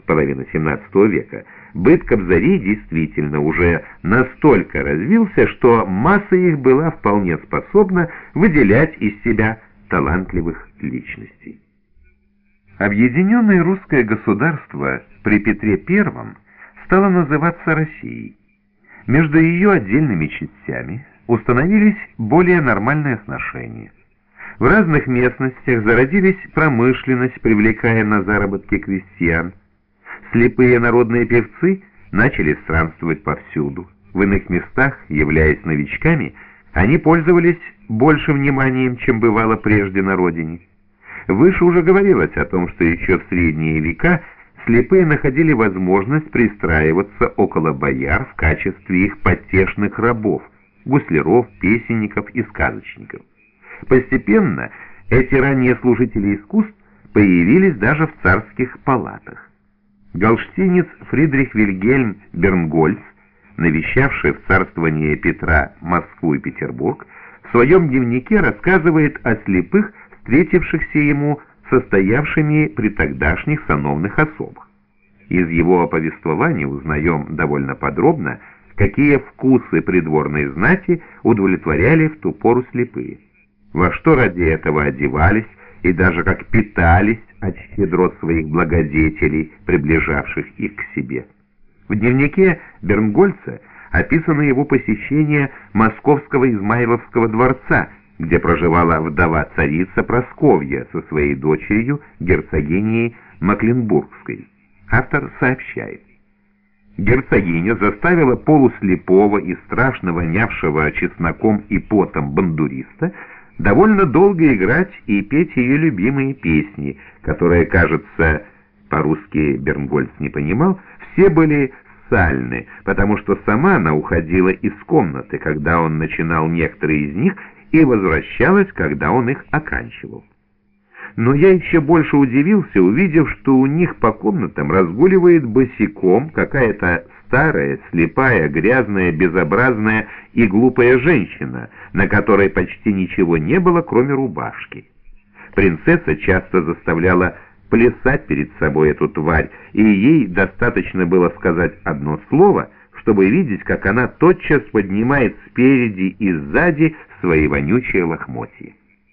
половины XVII века, быт кобзарей действительно уже настолько развился, что масса их была вполне способна выделять из себя талантливых личностей. Объединенное русское государство при Петре I стало называться Россией. Между ее отдельными частями установились более нормальные отношения. В разных местностях зародились промышленность, привлекая на заработки крестьян. Слепые народные певцы начали странствовать повсюду. В иных местах, являясь новичками, они пользовались больше вниманием, чем бывало прежде на родине. Выше уже говорилось о том, что еще в средние века слепые находили возможность пристраиваться около бояр в качестве их потешных рабов, гусляров, песенников и сказочников. Постепенно эти ранние служители искусств появились даже в царских палатах. Галштинец Фридрих Вильгельм Бернгольц, навещавший в царствование Петра Москву и Петербург, в своем дневнике рассказывает о слепых, встретившихся ему состоявшими при тогдашних сановных особах. Из его повествования узнаем довольно подробно, какие вкусы придворной знати удовлетворяли в ту пору слепые, во что ради этого одевались и даже как питались от щедрот своих благодетелей, приближавших их к себе. В дневнике Бернгольца описано его посещение Московского Измайловского дворца, где проживала вдова-царица Прасковья со своей дочерью, герцогиней Мекленбургской. Автор сообщает: герцогиня заставила полуслепого и страшно вонявшего чесноком и потом бандуриста довольно долго играть и петь ее любимые песни, которые, кажется, по-русски Бернгольц не понимал, все были сальны, потому что сама она уходила из комнаты, когда он начинал некоторые из них, и возвращалась, когда он их оканчивал. Но я еще больше удивился, увидев, что у них по комнатам разгуливает босиком какая-то старая, слепая, грязная, безобразная и глупая женщина, на которой почти ничего не было, кроме рубашки. Принцесса часто заставляла плясать перед собой эту тварь, и ей достаточно было сказать одно слово, чтобы видеть, как она тотчас поднимает спереди и сзади свои вонючие лохмотья.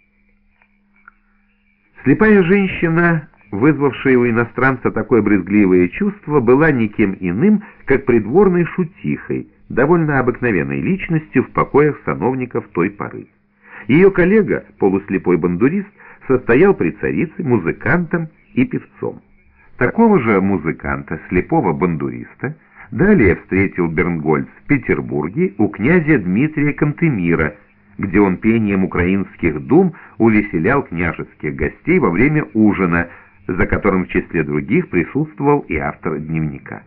Слепая женщина, вызвавшая у иностранца такое брезгливое чувство, была никем иным, как придворной шутихой, довольно обыкновенной личностью в покоях сановников той поры. Ее коллега, полуслепой бандурист, состоял при царице музыкантом и певцом. Такого же музыканта, слепого бандуриста, далее встретил Бернгольц в Петербурге у князя Дмитрия Кантемира, где он пением украинских дум увеселял княжеских гостей во время ужина, за которым в числе других присутствовал и автор дневника.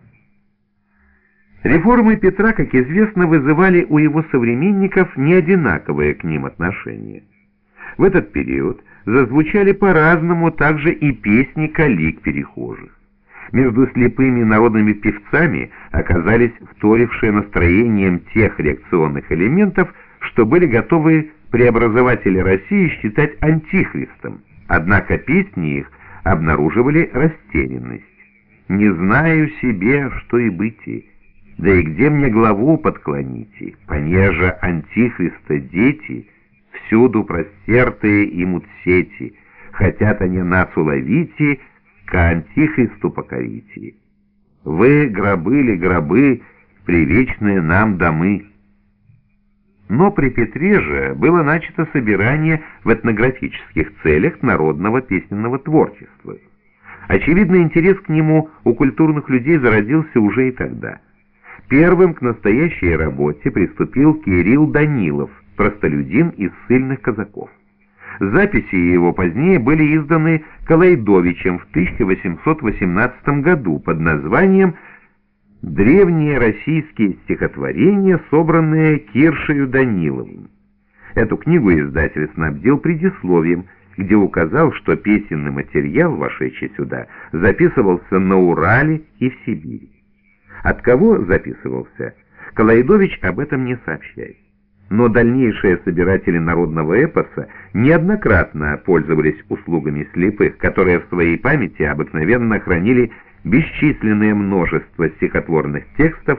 Реформы Петра, как известно, вызывали у его современников неодинаковое к ним отношение. В этот период зазвучали по-разному также и песни коллег перехожих. Между слепыми народными певцами оказались вторившие настроением тех реакционных элементов, что были готовы преобразователи России считать антихристом, однако песни их обнаруживали растерянность. «Не знаю себе, что и быти, да и где мне главу подклоните, понеже антихриста дети, всюду простертые имут сети, хотят они нас уловите, к антихристу покорите. Вы гробы ли гробы, привечные нам домы». Но при Петре же было начато собирание в этнографических целях народного песенного творчества. Очевидно, интерес к нему у культурных людей зародился уже и тогда. Первым к настоящей работе приступил Кирилл Данилов, простолюдин из ссыльных казаков. Записи его позднее были изданы Калайдовичем в 1818 году под названием «Древние российские стихотворения, собранные Киршею Даниловым». Эту книгу издатель снабдил предисловием, где указал, что песенный материал, вошедший сюда, записывался на Урале и в Сибири. От кого записывался, Калайдович об этом не сообщает. Но дальнейшие собиратели народного эпоса неоднократно пользовались услугами слепых, которые в своей памяти обыкновенно хранили бесчисленное множество стихотворных текстов